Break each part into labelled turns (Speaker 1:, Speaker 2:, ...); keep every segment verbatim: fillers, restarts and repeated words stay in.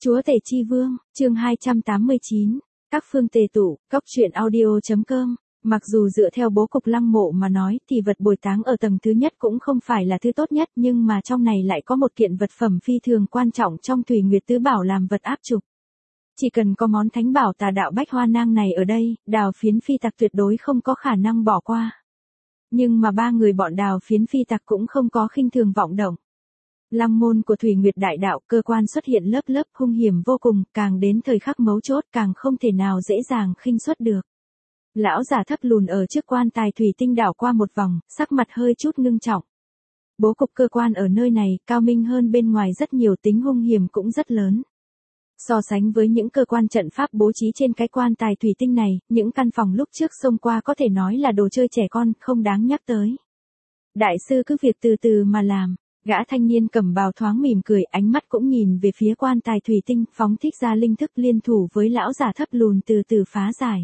Speaker 1: Chúa Tể Chi Vương, chương hai trăm tám mươi chín, các phương tề tụ, cóc truyện audio.com. Mặc dù dựa theo bố cục lăng mộ mà nói thì vật bồi táng ở tầng thứ nhất cũng không phải là thứ tốt nhất, nhưng mà trong này lại có một kiện vật phẩm phi thường quan trọng trong Thủy Nguyệt Tứ Bảo làm vật áp trục. Chỉ cần có món thánh bảo Tà Đạo Bách Hoa Nang này ở đây, Đào Phiến Phi Tặc tuyệt đối không có khả năng bỏ qua. Nhưng mà ba người bọn Đào Phiến Phi Tặc cũng không có khinh thường vọng động. Lăng môn của Thủy Nguyệt Đại Đạo, cơ quan xuất hiện lớp lớp hung hiểm vô cùng, càng đến thời khắc mấu chốt càng không thể nào dễ dàng khinh xuất được. Lão giả thấp lùn ở trước quan tài thủy tinh đảo qua một vòng, sắc mặt hơi chút ngưng trọng. Bố cục cơ quan ở nơi này cao minh hơn bên ngoài rất nhiều, tính hung hiểm cũng rất lớn. So sánh với những cơ quan trận pháp bố trí trên cái quan tài thủy tinh này, những căn phòng lúc trước xông qua có thể nói là đồ chơi trẻ con, không đáng nhắc tới. Đại sư cứ việc từ từ mà làm. Gã thanh niên cầm bào thoáng mỉm cười, ánh mắt cũng nhìn về phía quan tài thủy tinh, phóng thích ra linh thức liên thủ với lão giả thấp lùn từ từ phá giải.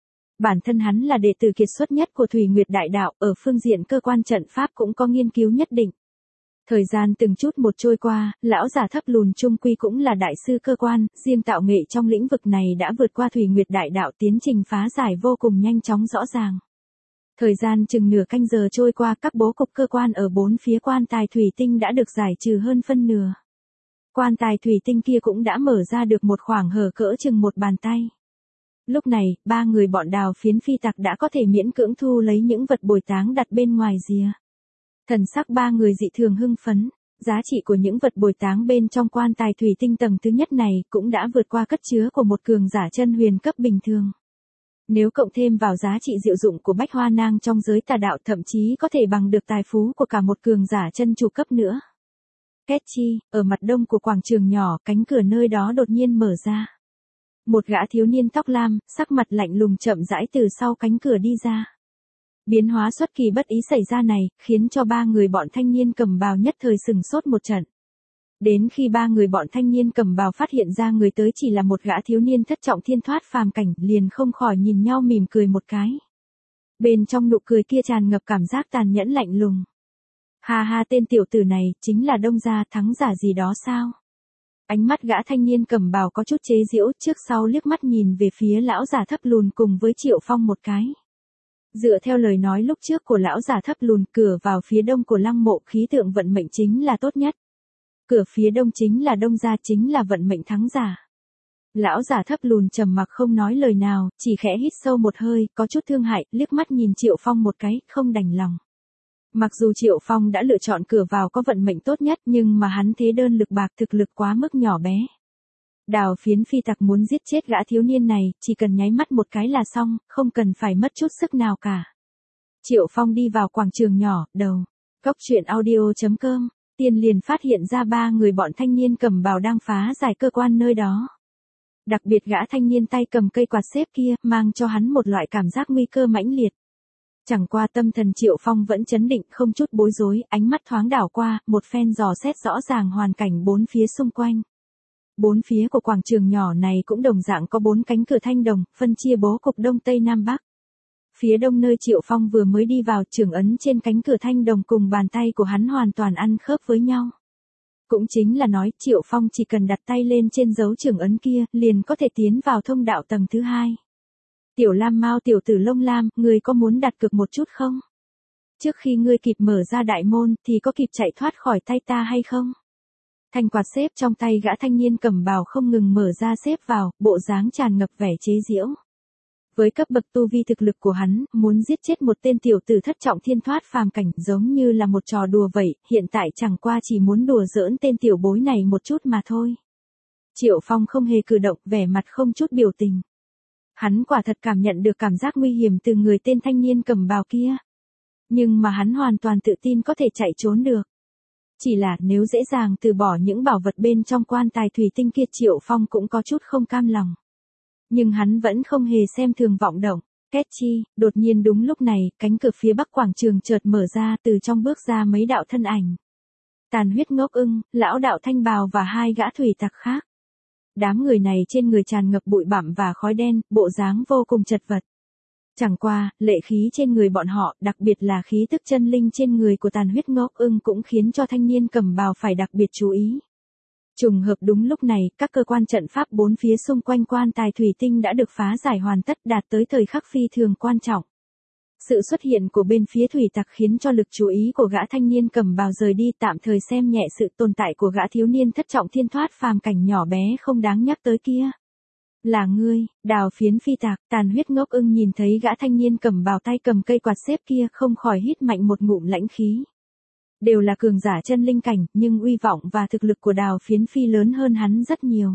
Speaker 1: Bản thân hắn là đệ tử kiệt xuất nhất của Thủy Nguyệt Đại Đạo, ở phương diện cơ quan trận pháp cũng có nghiên cứu nhất định. Thời gian từng chút một trôi qua, lão giả thấp lùn trung quy cũng là đại sư cơ quan, riêng tạo nghệ trong lĩnh vực này đã vượt qua Thủy Nguyệt Đại Đạo, tiến trình phá giải vô cùng nhanh chóng rõ ràng. Thời gian chừng nửa canh giờ trôi qua, các bố cục cơ quan ở bốn phía quan tài thủy tinh đã được giải trừ hơn phân nửa. Quan tài thủy tinh kia cũng đã mở ra được một khoảng hở cỡ chừng một bàn tay. Lúc này, ba người bọn Đào Phiến Phi Tặc đã có thể miễn cưỡng thu lấy những vật bồi táng đặt bên ngoài rìa. Thần sắc ba người dị thường hưng phấn, giá trị của những vật bồi táng bên trong quan tài thủy tinh tầng thứ nhất này cũng đã vượt qua cất chứa của một cường giả chân huyền cấp bình thường. Nếu cộng thêm vào giá trị diệu dụng của Bách Hoa Nang trong giới tà đạo, thậm chí có thể bằng được tài phú của cả một cường giả chân chủ cấp nữa. Két chi, ở mặt đông của quảng trường nhỏ, cánh cửa nơi đó đột nhiên mở ra. Một gã thiếu niên tóc lam, sắc mặt lạnh lùng chậm rãi từ sau cánh cửa đi ra. Biến hóa xuất kỳ bất ý xảy ra này, khiến cho ba người bọn thanh niên cầm bào nhất thời sừng sốt một trận. Đến khi ba người bọn thanh niên cầm bào phát hiện ra người tới chỉ là một gã thiếu niên thất trọng thiên thoát phàm cảnh, liền không khỏi nhìn nhau mỉm cười một cái. Bên trong nụ cười kia tràn ngập cảm giác tàn nhẫn lạnh lùng. Ha ha, tên tiểu tử này, chính là Đông Gia thắng giả gì đó sao? Ánh mắt gã thanh niên cầm bào có chút chế giễu, trước sau liếc mắt nhìn về phía lão giả thấp lùn cùng với Triệu Phong một cái. Dựa theo lời nói lúc trước của lão giả thấp lùn, cửa vào phía đông của lăng mộ khí tượng vận mệnh chính là tốt nhất. Cửa phía đông chính là Đông Gia, chính là vận mệnh thắng giả. Lão giả thấp lùn trầm mặc không nói lời nào, chỉ khẽ hít sâu một hơi, có chút thương hại, liếc mắt nhìn Triệu Phong một cái, không đành lòng. Mặc dù Triệu Phong đã lựa chọn cửa vào có vận mệnh tốt nhất, nhưng mà hắn thế đơn lực bạc, thực lực quá mức nhỏ bé. Đào Phiến Phi Tặc muốn giết chết gã thiếu niên này, chỉ cần nháy mắt một cái là xong, không cần phải mất chút sức nào cả. Triệu Phong đi vào quảng trường nhỏ, đầu. Cóc truyện audio.com. Tiên liền phát hiện ra ba người bọn thanh niên cầm bào đang phá giải cơ quan nơi đó. Đặc biệt gã thanh niên tay cầm cây quạt xếp kia, mang cho hắn một loại cảm giác nguy cơ mãnh liệt. Chẳng qua tâm thần Triệu Phong vẫn chấn định, không chút bối rối, ánh mắt thoáng đảo qua, một phen dò xét rõ ràng hoàn cảnh bốn phía xung quanh. Bốn phía của quảng trường nhỏ này cũng đồng dạng có bốn cánh cửa thanh đồng, phân chia bố cục đông tây nam bắc. Phía đông nơi Triệu Phong vừa mới đi vào, trưởng ấn trên cánh cửa thanh đồng cùng bàn tay của hắn hoàn toàn ăn khớp với nhau. Cũng chính là nói, Triệu Phong chỉ cần đặt tay lên trên dấu trưởng ấn kia, liền có thể tiến vào thông đạo tầng thứ hai. Tiểu Lam Mao, tiểu tử lông lam, ngươi có muốn đặt cược một chút không? Trước khi ngươi kịp mở ra đại môn, thì có kịp chạy thoát khỏi tay ta hay không? Thanh quạt xếp trong tay gã thanh niên cầm bào không ngừng mở ra xếp vào, bộ dáng tràn ngập vẻ chế giễu. Với cấp bậc tu vi thực lực của hắn, muốn giết chết một tên tiểu tử thất trọng thiên thoát phàm cảnh giống như là một trò đùa vậy, hiện tại chẳng qua chỉ muốn đùa giỡn tên tiểu bối này một chút mà thôi. Triệu Phong không hề cử động, vẻ mặt không chút biểu tình. Hắn quả thật cảm nhận được cảm giác nguy hiểm từ người tên thanh niên cầm bào kia. Nhưng mà hắn hoàn toàn tự tin có thể chạy trốn được. Chỉ là nếu dễ dàng từ bỏ những bảo vật bên trong quan tài thủy tinh kia, Triệu Phong cũng có chút không cam lòng. Nhưng hắn vẫn không hề xem thường vọng động. Két chi, đột nhiên đúng lúc này, cánh cửa phía bắc quảng trường chợt mở ra, từ trong bước ra mấy đạo thân ảnh. Tàn Huyết Ngốc Ưng, lão đạo Thanh Bào và hai gã thủy tặc khác. Đám người này trên người tràn ngập bụi bặm và khói đen, bộ dáng vô cùng chật vật. Chẳng qua, lệ khí trên người bọn họ, đặc biệt là khí tức chân linh trên người của Tàn Huyết Ngốc Ưng cũng khiến cho thanh niên cầm bào phải đặc biệt chú ý. Trùng hợp đúng lúc này, các cơ quan trận pháp bốn phía xung quanh quan tài thủy tinh đã được phá giải hoàn tất, đạt tới thời khắc phi thường quan trọng. Sự xuất hiện của bên phía thủy tặc khiến cho lực chú ý của gã thanh niên cầm bào rời đi, tạm thời xem nhẹ sự tồn tại của gã thiếu niên thất trọng thiên thoát phàm cảnh nhỏ bé không đáng nhắc tới kia. Là ngươi, Đào Phiến phi tạc. Tàn Huyết Ngốc Ưng nhìn thấy gã thanh niên cầm bào tay cầm cây quạt xếp kia không khỏi hít mạnh một ngụm lãnh khí. Đều là cường giả chân linh cảnh, nhưng uy vọng và thực lực của Đào Phiến phi lớn hơn hắn rất nhiều.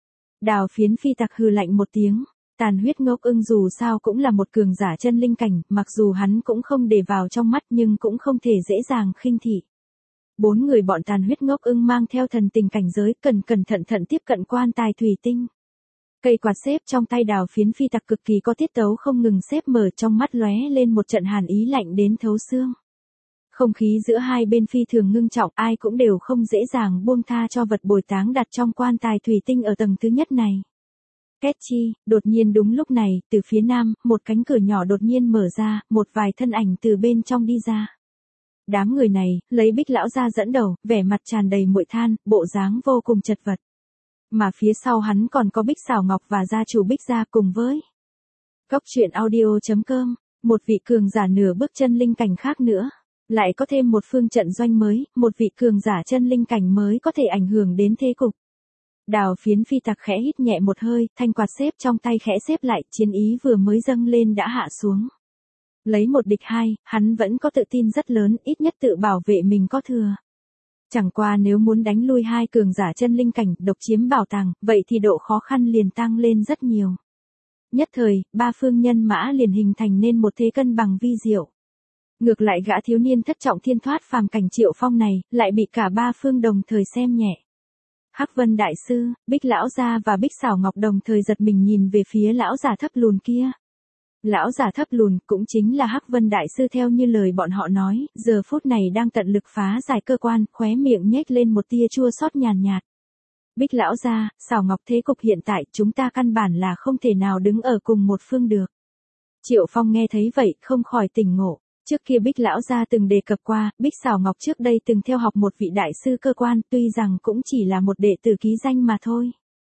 Speaker 1: Đào Phiến phi tặc hừ lạnh một tiếng. Tàn Huyết Ngốc Ưng dù sao cũng là một cường giả chân linh cảnh, mặc dù hắn cũng không để vào trong mắt nhưng cũng không thể dễ dàng khinh thị. Bốn người bọn Tàn Huyết Ngốc Ưng mang theo thần tình cảnh giới, cẩn cẩn thận thận tiếp cận quan tài thủy tinh. Cây quạt xếp trong tay Đào Phiến phi tặc cực kỳ có tiết tấu không ngừng xếp mở, trong mắt lóe lên một trận hàn ý lạnh đến thấu xương. Không khí giữa hai bên phi thường ngưng trọng, ai cũng đều không dễ dàng buông tha cho vật bồi táng đặt trong quan tài thủy tinh ở tầng thứ nhất này. Két chi, đột nhiên đúng lúc này, từ phía nam, một cánh cửa nhỏ đột nhiên mở ra, một vài thân ảnh từ bên trong đi ra. Đám người này, lấy Bích lão gia dẫn đầu, vẻ mặt tràn đầy muội than, bộ dáng vô cùng chật vật. Mà phía sau hắn còn có Bích Xảo Ngọc và gia chủ Bích gia cùng với Cốc truyện audio chấm com, một vị cường giả nửa bước chân linh cảnh khác nữa. Lại có thêm một phương trận doanh mới, một vị cường giả chân linh cảnh mới có thể ảnh hưởng đến thế cục. Đào Phiến phi tặc khẽ hít nhẹ một hơi, thanh quạt xếp trong tay khẽ xếp lại, chiến ý vừa mới dâng lên đã hạ xuống. Lấy một địch hai, hắn vẫn có tự tin rất lớn, ít nhất tự bảo vệ mình có thừa. Chẳng qua nếu muốn đánh lui hai cường giả chân linh cảnh, độc chiếm bảo tàng, vậy thì độ khó khăn liền tăng lên rất nhiều. Nhất thời, ba phương nhân mã liền hình thành nên một thế cân bằng vi diệu. Ngược lại gã thiếu niên thất trọng thiên thoát phàm cảnh Triệu Phong này, lại bị cả ba phương đồng thời xem nhẹ. Hắc Vân đại sư, Bích lão gia và Bích Xảo Ngọc đồng thời giật mình nhìn về phía lão giả thấp lùn kia. Lão giả thấp lùn cũng chính là Hắc Vân đại sư theo như lời bọn họ nói, giờ phút này đang tận lực phá giải cơ quan, khóe miệng nhếch lên một tia chua xót nhàn nhạt. Bích lão gia, Xảo Ngọc, thế cục hiện tại chúng ta căn bản là không thể nào đứng ở cùng một phương được. Triệu Phong nghe thấy vậy, không khỏi tỉnh ngộ. Trước kia Bích lão gia từng đề cập qua, Bích Xảo Ngọc trước đây từng theo học một vị đại sư cơ quan, tuy rằng cũng chỉ là một đệ tử ký danh mà thôi.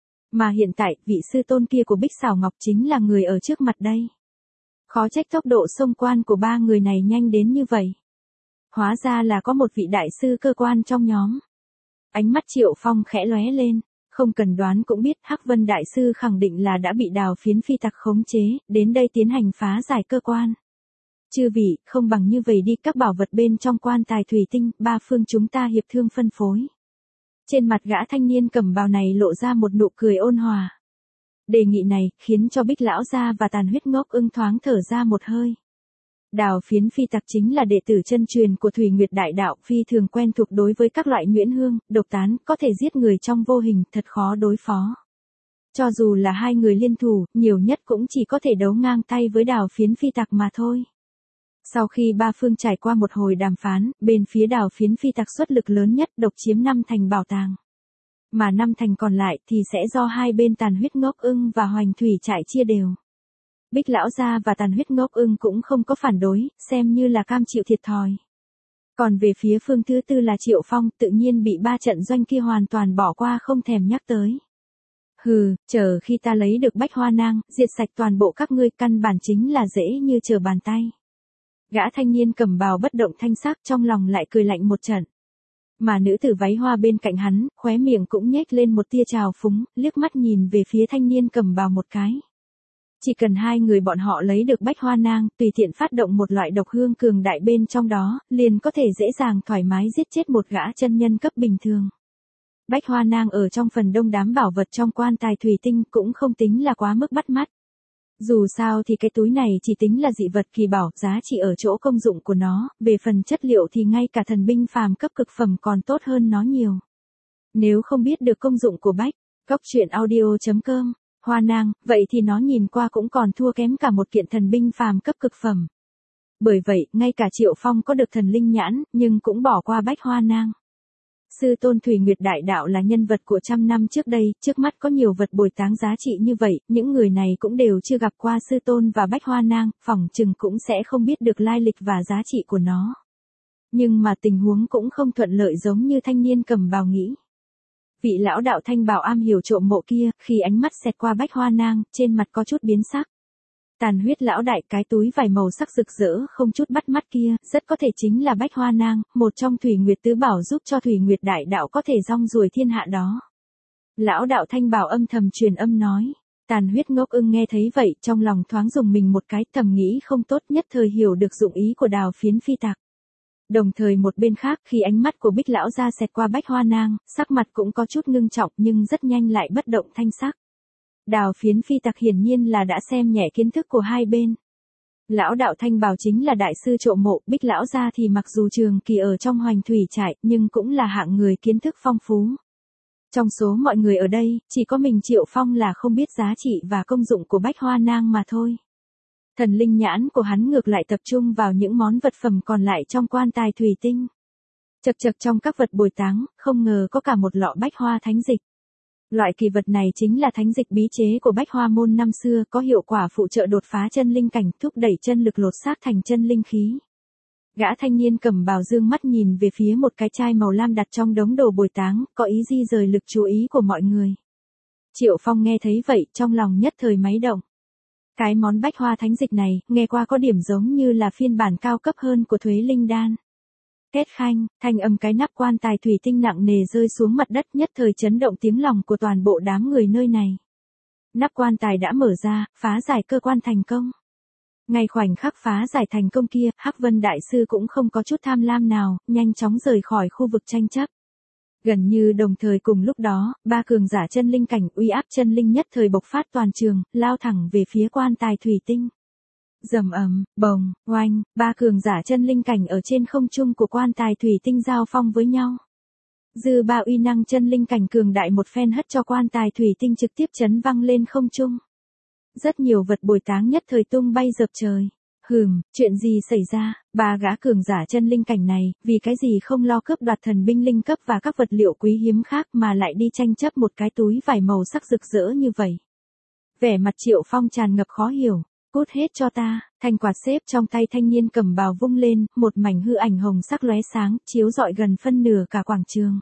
Speaker 1: Mà hiện tại, vị sư tôn kia của Bích Xảo Ngọc chính là người ở trước mặt đây. Khó trách tốc độ xông quan của ba người này nhanh đến như vậy. Hóa ra là có một vị đại sư cơ quan trong nhóm. Ánh mắt Triệu Phong khẽ lóe lên, không cần đoán cũng biết Hắc Vân đại sư khẳng định là đã bị Đào Phiến phi tặc khống chế, đến đây tiến hành phá giải cơ quan. Chư vị, không bằng như vậy đi, các bảo vật bên trong quan tài thủy tinh, ba phương chúng ta hiệp thương phân phối. Trên mặt gã thanh niên cầm bào này lộ ra một nụ cười ôn hòa. Đề nghị này, khiến cho Bích lão gia và Tàn Huyết Ngốc Ưng thoáng thở ra một hơi. Đào Phiến phi tặc chính là đệ tử chân truyền của Thủy Nguyệt Đại Đạo, phi thường quen thuộc đối với các loại nhuyễn hương, độc tán, có thể giết người trong vô hình, thật khó đối phó. Cho dù là hai người liên thủ, nhiều nhất cũng chỉ có thể đấu ngang tay với Đào Phiến phi tặc mà thôi. Sau khi ba phương trải qua một hồi đàm phán, bên phía Đào Phiến phi tặc xuất lực lớn nhất, độc chiếm năm thành bảo tàng. Mà năm thành còn lại thì sẽ do hai bên Tàn Huyết Ngốc Ưng và Hoành Thủy Trại chia đều. Bích lão gia và Tàn Huyết Ngốc Ưng cũng không có phản đối, xem như là cam chịu thiệt thòi. Còn về phía phương thứ tư là Triệu Phong, tự nhiên bị ba trận doanh kia hoàn toàn bỏ qua không thèm nhắc tới. Hừ, chờ khi ta lấy được Bách Hoa Nang, diệt sạch toàn bộ các ngươi, căn bản chính là dễ như trở bàn tay. Gã thanh niên cầm bào bất động thanh sắc, trong lòng lại cười lạnh một trận. Mà nữ tử váy hoa bên cạnh hắn, khóe miệng cũng nhếch lên một tia trào phúng, liếc mắt nhìn về phía thanh niên cầm bào một cái. Chỉ cần hai người bọn họ lấy được Bách Hoa Nang, tùy tiện phát động một loại độc hương cường đại bên trong đó, liền có thể dễ dàng thoải mái giết chết một gã chân nhân cấp bình thường. Bách Hoa Nang ở trong phần đông đám bảo vật trong quan tài thủy tinh cũng không tính là quá mức bắt mắt. Dù sao thì cái túi này chỉ tính là dị vật kỳ bảo, giá trị ở chỗ công dụng của nó, về phần chất liệu thì ngay cả thần binh phàm cấp cực phẩm còn tốt hơn nó nhiều. Nếu không biết được công dụng của Bách, Cốc truyện audio chấm com, Hoa Nang, vậy thì nó nhìn qua cũng còn thua kém cả một kiện thần binh phàm cấp cực phẩm. Bởi vậy, ngay cả Triệu Phong có được thần linh nhãn, nhưng cũng bỏ qua Bách Hoa Nang. Sư tôn Thủy Nguyệt Đại Đạo là nhân vật của trăm năm trước đây, trước mắt có nhiều vật bồi táng giá trị như vậy, những người này cũng đều chưa gặp qua sư tôn và Bách Hoa Nang, phỏng chừng cũng sẽ không biết được lai lịch và giá trị của nó. Nhưng mà tình huống cũng không thuận lợi giống như thanh niên cầm bào nghĩ. Vị lão đạo thanh bào am hiểu trộm mộ kia, khi ánh mắt xẹt qua Bách Hoa Nang, trên mặt có chút biến sắc. Tàn huyết lão đại, cái túi vải màu sắc rực rỡ không chút bắt mắt kia, rất có thể chính là Bách Hoa Nang, một trong Thủy Nguyệt tứ bảo giúp cho Thủy Nguyệt đại đạo có thể rong ruổi thiên hạ đó. Lão đạo thanh bào âm thầm truyền âm nói. Tàn huyết ngốc ưng nghe thấy vậy, trong lòng thoáng dùng mình một cái, thầm nghĩ không tốt, nhất thời hiểu được dụng ý của Đào Phiến phi tặc. Đồng thời một bên khác, khi ánh mắt của Bích lão ra xẹt qua Bách Hoa Nang, sắc mặt cũng có chút ngưng trọng nhưng rất nhanh lại bất động thanh sắc. Đào Phiến phi tặc hiển nhiên là đã xem nhẹ kiến thức của hai bên. Lão đạo thanh bào chính là đại sư trộm mộ, Bích lão ra thì mặc dù trường kỳ ở trong Hoành Thủy trại, nhưng cũng là hạng người kiến thức phong phú. Trong số mọi người ở đây, chỉ có mình Triệu Phong là không biết giá trị và công dụng của Bách Hoa Nang mà thôi. Thần linh nhãn của hắn ngược lại tập trung vào những món vật phẩm còn lại trong quan tài thủy tinh. Chật chật trong các vật bồi táng, không ngờ có cả một lọ Bách Hoa Thánh Dịch. Loại kỳ vật này chính là thánh dịch bí chế của Bách Hoa môn năm xưa, có hiệu quả phụ trợ đột phá chân linh cảnh, thúc đẩy chân lực lột xác thành chân linh khí. Gã thanh niên cầm bào dương mắt nhìn về phía một cái chai màu lam đặt trong đống đồ bồi táng, có ý di rời lực chú ý của mọi người. Triệu Phong nghe thấy vậy, trong lòng nhất thời máy động. Cái món Bách Hoa Thánh Dịch này, nghe qua có điểm giống như là phiên bản cao cấp hơn của Thuế Linh Đan. Kết khanh, thanh âm cái nắp quan tài thủy tinh nặng nề rơi xuống mặt đất, nhất thời chấn động tiếng lòng của toàn bộ đám người nơi này. Nắp quan tài đã mở ra, phá giải cơ quan thành công. Ngay khoảnh khắc phá giải thành công kia, Hắc Vân Đại Sư cũng không có chút tham lam nào, nhanh chóng rời khỏi khu vực tranh chấp. Gần như đồng thời cùng lúc đó, ba cường giả chân linh cảnh uy áp chân linh nhất thời bộc phát toàn trường, lao thẳng về phía quan tài thủy tinh. Rầm ầm, bồng, oanh, ba cường giả chân linh cảnh ở trên không trung của quan tài thủy tinh giao phong với nhau. Dư ba uy năng chân linh cảnh cường đại một phen hất cho quan tài thủy tinh trực tiếp chấn văng lên không trung. Rất nhiều vật bồi táng nhất thời tung bay dập trời. Hừm, chuyện gì xảy ra, ba gã cường giả chân linh cảnh này, vì cái gì không lo cướp đoạt thần binh linh cấp và các vật liệu quý hiếm khác mà lại đi tranh chấp một cái túi vải màu sắc rực rỡ như vậy. Vẻ mặt Triệu Phong tràn ngập khó hiểu. Cút hết cho ta, thanh quạt xếp trong tay thanh niên cầm bào vung lên, một mảnh hư ảnh hồng sắc lóe sáng, chiếu rọi gần phân nửa cả quảng trường.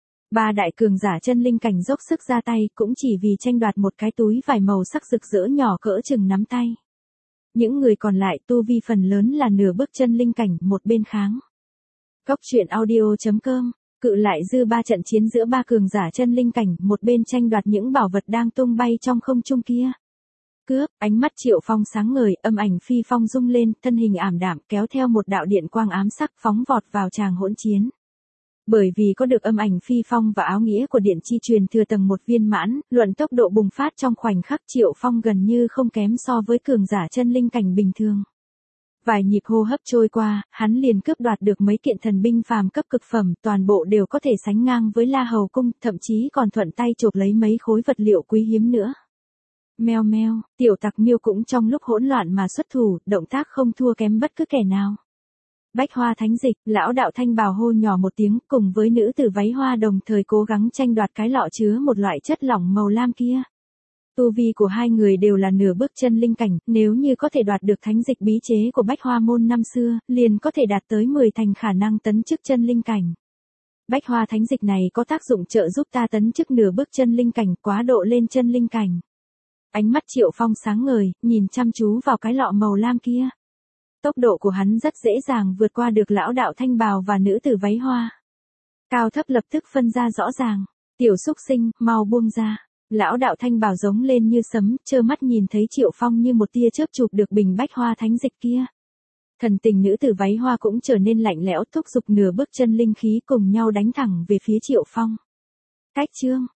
Speaker 1: Ba đại cường giả chân linh cảnh dốc sức ra tay, cũng chỉ vì tranh đoạt một cái túi vải màu sắc rực rỡ nhỏ cỡ chừng nắm tay. Những người còn lại tu vi phần lớn là nửa bước chân linh cảnh, một bên kháng. Cốc truyện audio chấm com, cự lại dư ba trận chiến giữa ba cường giả chân linh cảnh, một bên tranh đoạt những bảo vật đang tung bay trong không trung kia. Cướp, ánh mắt Triệu Phong sáng ngời, âm ảnh phi phong rung lên, thân hình ảm đạm kéo theo một đạo điện quang ám sắc phóng vọt vào tràng hỗn chiến. Bởi vì có được âm ảnh phi phong và áo nghĩa của điện chi truyền thừa tầng một viên mãn, luận tốc độ bùng phát trong khoảnh khắc Triệu Phong gần như không kém so với cường giả chân linh cảnh bình thường. Vài nhịp hô hấp trôi qua, hắn liền cướp đoạt được mấy kiện thần binh phàm cấp cực phẩm, toàn bộ đều có thể sánh ngang với La Hầu Cung, thậm chí còn thuận tay chộp lấy mấy khối vật liệu quý hiếm nữa. Meo meo, tiểu tặc miêu cũng trong lúc hỗn loạn mà xuất thủ, động tác không thua kém bất cứ kẻ nào. Bách Hoa Thánh Dịch, lão đạo thanh bào hô nhỏ một tiếng, cùng với nữ tử váy hoa đồng thời cố gắng tranh đoạt cái lọ chứa một loại chất lỏng màu lam kia. Tu vi của hai người đều là nửa bước chân linh cảnh, nếu như có thể đoạt được thánh dịch bí chế của Bách Hoa môn năm xưa, liền có thể đạt tới mười thành khả năng tấn chức chân linh cảnh. Bách Hoa Thánh Dịch này có tác dụng trợ giúp ta tấn chức nửa bước chân linh cảnh, quá độ lên chân linh cảnh. Ánh mắt Triệu Phong sáng ngời, nhìn chăm chú vào cái lọ màu lam kia. Tốc độ của hắn rất dễ dàng vượt qua được lão đạo thanh bào và nữ tử váy hoa. Cao thấp lập tức phân ra rõ ràng. Tiểu xúc sinh, mau buông ra. Lão đạo thanh bào giống lên như sấm, trơ mắt nhìn thấy Triệu Phong như một tia chớp chụp được bình Bách Hoa Thánh Dịch kia. Thần tình nữ tử váy hoa cũng trở nên lạnh lẽo, thúc giục nửa bước chân linh khí cùng nhau đánh thẳng về phía Triệu Phong. Cách chương,